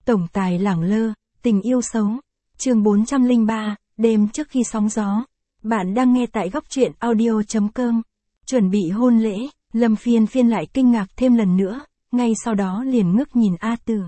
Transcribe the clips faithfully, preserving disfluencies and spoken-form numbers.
Tổng tài lẳng lơ, tình yêu xấu. Chương bốn trăm lẻ ba, đêm trước khi sóng gió. Bạn đang nghe tại góc truyện audio chấm com. Chuẩn bị hôn lễ, Lâm Phiên Phiên lại kinh ngạc thêm lần nữa, ngay sau đó liền ngước nhìn A Tử.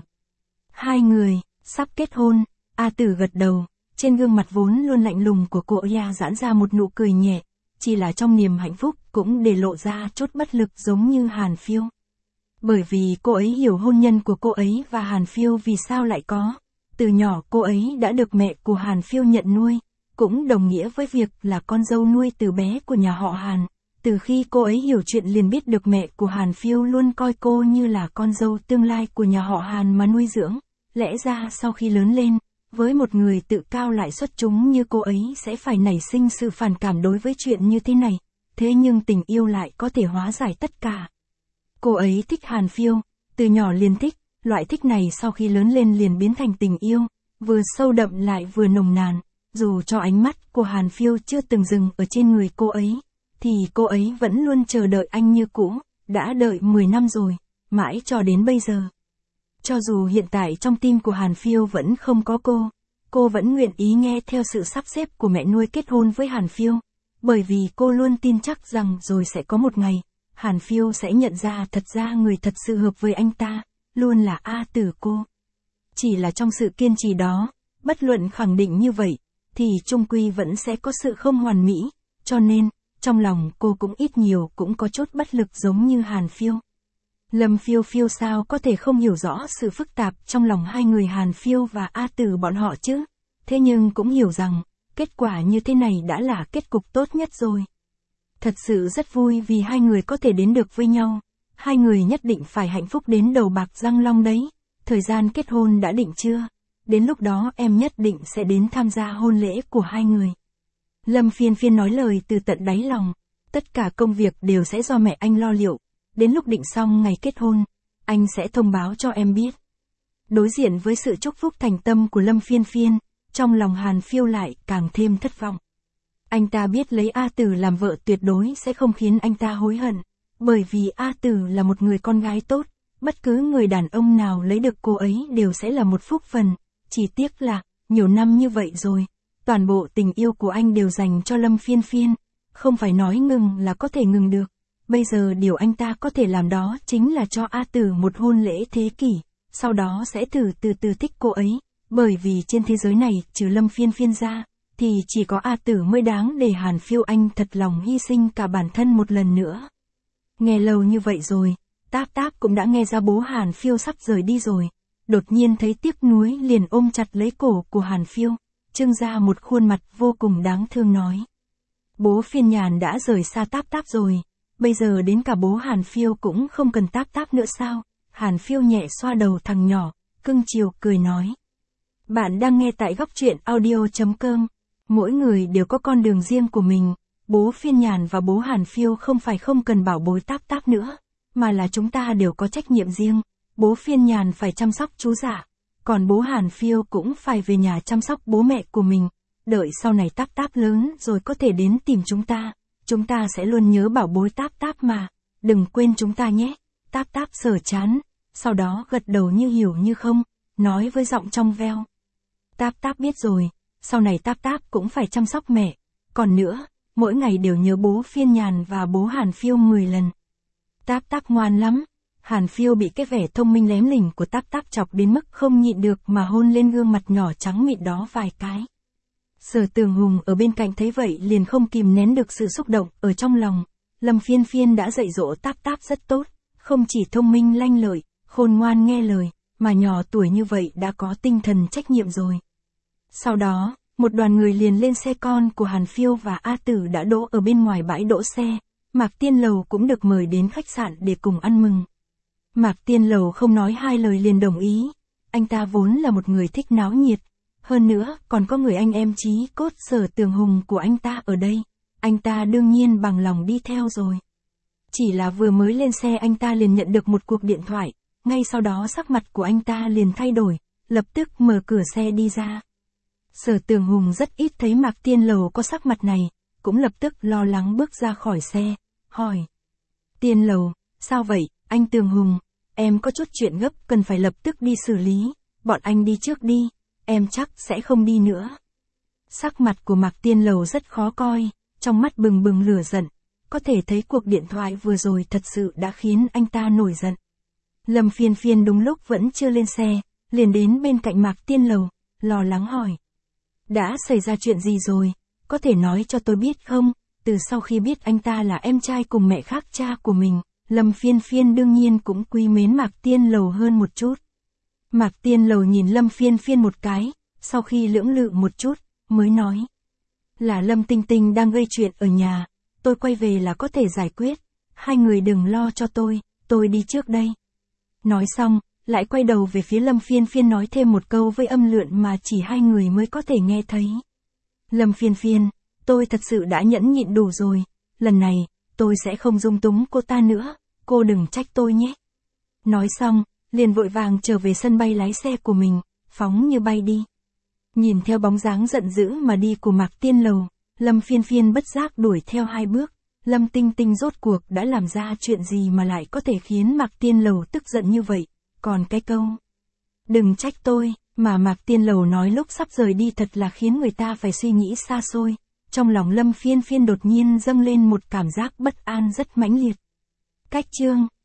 Hai người, sắp kết hôn, A Tử gật đầu, trên gương mặt vốn luôn lạnh lùng của cô ya giãn ra một nụ cười nhẹ, chỉ là trong niềm hạnh phúc cũng để lộ ra chút bất lực giống như Hàn Phiêu. Bởi vì cô ấy hiểu hôn nhân của cô ấy và Hàn Phiêu vì sao lại có. Từ nhỏ cô ấy đã được mẹ của Hàn Phiêu nhận nuôi, cũng đồng nghĩa với việc là con dâu nuôi từ bé của nhà họ Hàn. Từ khi cô ấy hiểu chuyện liền biết được mẹ của Hàn Phiêu luôn coi cô như là con dâu tương lai của nhà họ Hàn mà nuôi dưỡng. Lẽ ra sau khi lớn lên, với một người tự cao lại xuất chúng như cô ấy sẽ phải nảy sinh sự phản cảm đối với chuyện như thế này. Thế nhưng tình yêu lại có thể hóa giải tất cả. Cô ấy thích Hàn Phiêu, từ nhỏ liền thích, loại thích này sau khi lớn lên liền biến thành tình yêu, vừa sâu đậm lại vừa nồng nàn. Dù cho ánh mắt của Hàn Phiêu chưa từng dừng ở trên người cô ấy, thì cô ấy vẫn luôn chờ đợi anh như cũ, đã đợi mười năm rồi, mãi cho đến bây giờ. Cho dù hiện tại trong tim của Hàn Phiêu vẫn không có cô, cô vẫn nguyện ý nghe theo sự sắp xếp của mẹ nuôi kết hôn với Hàn Phiêu, bởi vì cô luôn tin chắc rằng rồi sẽ có một ngày, Hàn Phiêu sẽ nhận ra thật ra người thật sự hợp với anh ta, luôn là A Tử cô. Chỉ là trong sự kiên trì đó, bất luận khẳng định như vậy, thì chung quy vẫn sẽ có sự không hoàn mỹ, cho nên, trong lòng cô cũng ít nhiều cũng có chút bất lực giống như Hàn Phiêu. Lâm Phiêu Phiêu sao có thể không hiểu rõ sự phức tạp trong lòng hai người Hàn Phiêu và A Tử bọn họ chứ, thế nhưng cũng hiểu rằng, kết quả như thế này đã là kết cục tốt nhất rồi. Thật sự rất vui vì hai người có thể đến được với nhau, hai người nhất định phải hạnh phúc đến đầu bạc răng long đấy. Thời gian kết hôn đã định chưa? Đến lúc đó em nhất định sẽ đến tham gia hôn lễ của hai người. Lâm Phiên Phiên nói lời từ tận đáy lòng, tất cả công việc đều sẽ do mẹ anh lo liệu, đến lúc định xong ngày kết hôn, anh sẽ thông báo cho em biết. Đối diện với sự chúc phúc thành tâm của Lâm Phiên Phiên, trong lòng Hàn Phiêu lại càng thêm thất vọng. Anh ta biết lấy A Tử làm vợ tuyệt đối sẽ không khiến anh ta hối hận, bởi vì A Tử là một người con gái tốt, bất cứ người đàn ông nào lấy được cô ấy đều sẽ là một phúc phần, chỉ tiếc là, nhiều năm như vậy rồi, toàn bộ tình yêu của anh đều dành cho Lâm Phiên Phiên, không phải nói ngừng là có thể ngừng được, bây giờ điều anh ta có thể làm đó chính là cho A Tử một hôn lễ thế kỷ, sau đó sẽ thử từ từ thích cô ấy, bởi vì trên thế giới này trừ Lâm Phiên Phiên ra, thì chỉ có A Tử mới đáng để Hàn Phiêu anh thật lòng hy sinh cả bản thân một lần nữa. Nghe lâu như vậy rồi, Táp Táp cũng đã nghe ra bố Hàn Phiêu sắp rời đi rồi, đột nhiên thấy tiếc nuối liền ôm chặt lấy cổ của Hàn Phiêu, trưng ra một khuôn mặt vô cùng đáng thương nói. Bố Phiên Nhàn đã rời xa Táp Táp rồi, bây giờ đến cả bố Hàn Phiêu cũng không cần Táp Táp nữa sao? Hàn Phiêu nhẹ xoa đầu thằng nhỏ, cưng chiều cười nói. Bạn đang nghe tại góc truyện audio chấm com. Mỗi người đều có con đường riêng của mình, bố Phiên Nhàn và bố Hàn Phiêu không phải không cần bảo bối Táp Táp nữa, mà là chúng ta đều có trách nhiệm riêng, bố Phiên Nhàn phải chăm sóc chú Dạ, còn bố Hàn Phiêu cũng phải về nhà chăm sóc bố mẹ của mình, đợi sau này Táp Táp lớn rồi có thể đến tìm chúng ta, chúng ta sẽ luôn nhớ bảo bối Táp Táp mà, đừng quên chúng ta nhé. Táp Táp sờ chán, sau đó gật đầu như hiểu như không, nói với giọng trong veo. Táp Táp biết rồi. Sau này Táp Táp cũng phải chăm sóc mẹ, còn nữa, mỗi ngày đều nhớ bố Phiên Nhàn và bố Hàn Phiêu mười lần. Táp Táp ngoan lắm, Hàn Phiêu bị cái vẻ thông minh lém lỉnh của Táp Táp chọc đến mức không nhịn được mà hôn lên gương mặt nhỏ trắng mịn đó vài cái. Sở Tường Hùng ở bên cạnh thấy vậy liền không kìm nén được sự xúc động ở trong lòng, Lâm Phiên Phiên đã dạy dỗ Táp Táp rất tốt, không chỉ thông minh lanh lợi, khôn ngoan nghe lời, mà nhỏ tuổi như vậy đã có tinh thần trách nhiệm rồi. Sau đó, một đoàn người liền lên xe con của Hàn Phiêu và A Tử đã đỗ ở bên ngoài bãi đỗ xe, Mạc Tiên Lầu cũng được mời đến khách sạn để cùng ăn mừng. Mạc Tiên Lầu không nói hai lời liền đồng ý, anh ta vốn là một người thích náo nhiệt, hơn nữa còn có người anh em chí cốt Sở Tường Hùng của anh ta ở đây, anh ta đương nhiên bằng lòng đi theo rồi. Chỉ là vừa mới lên xe anh ta liền nhận được một cuộc điện thoại, ngay sau đó sắc mặt của anh ta liền thay đổi, lập tức mở cửa xe đi ra. Sở Tường Hùng rất ít thấy Mạc Tiên Lầu có sắc mặt này, cũng lập tức lo lắng bước ra khỏi xe, hỏi. Tiên Lầu, sao vậy, anh Tường Hùng, em có chút chuyện gấp cần phải lập tức đi xử lý, bọn anh đi trước đi, em chắc sẽ không đi nữa. Sắc mặt của Mạc Tiên Lầu rất khó coi, trong mắt bừng bừng lửa giận, có thể thấy cuộc điện thoại vừa rồi thật sự đã khiến anh ta nổi giận. Lâm Phiên Phiên đúng lúc vẫn chưa lên xe, liền đến bên cạnh Mạc Tiên Lầu, lo lắng hỏi. Đã xảy ra chuyện gì rồi, có thể nói cho tôi biết không? Từ sau khi biết anh ta là em trai cùng mẹ khác cha của mình, Lâm Phiên Phiên đương nhiên cũng quý mến Mạc Tiên Lầu hơn một chút. Mạc Tiên Lầu nhìn Lâm Phiên Phiên một cái, sau khi lưỡng lự một chút, mới nói. Là Lâm Tinh Tinh đang gây chuyện ở nhà, tôi quay về là có thể giải quyết, hai người đừng lo cho tôi, tôi đi trước đây. Nói xong, lại quay đầu về phía Lâm Phiên Phiên nói thêm một câu với âm lượn mà chỉ hai người mới có thể nghe thấy. Lâm Phiên Phiên, tôi thật sự đã nhẫn nhịn đủ rồi, lần này, tôi sẽ không dung túng cô ta nữa, cô đừng trách tôi nhé. Nói xong, liền vội vàng trở về sân bay lái xe của mình, phóng như bay đi. Nhìn theo bóng dáng giận dữ mà đi của Mạc Tiên Lầu, Lâm Phiên Phiên bất giác đuổi theo hai bước, Lâm Tinh Tinh rốt cuộc đã làm ra chuyện gì mà lại có thể khiến Mạc Tiên Lầu tức giận như vậy, còn cái câu. Đừng trách tôi, mà Mạc Tiên Lầu nói lúc sắp rời đi thật là khiến người ta phải suy nghĩ xa xôi, trong lòng Lâm Phiên Phiên đột nhiên dâng lên một cảm giác bất an rất mãnh liệt. Cách chương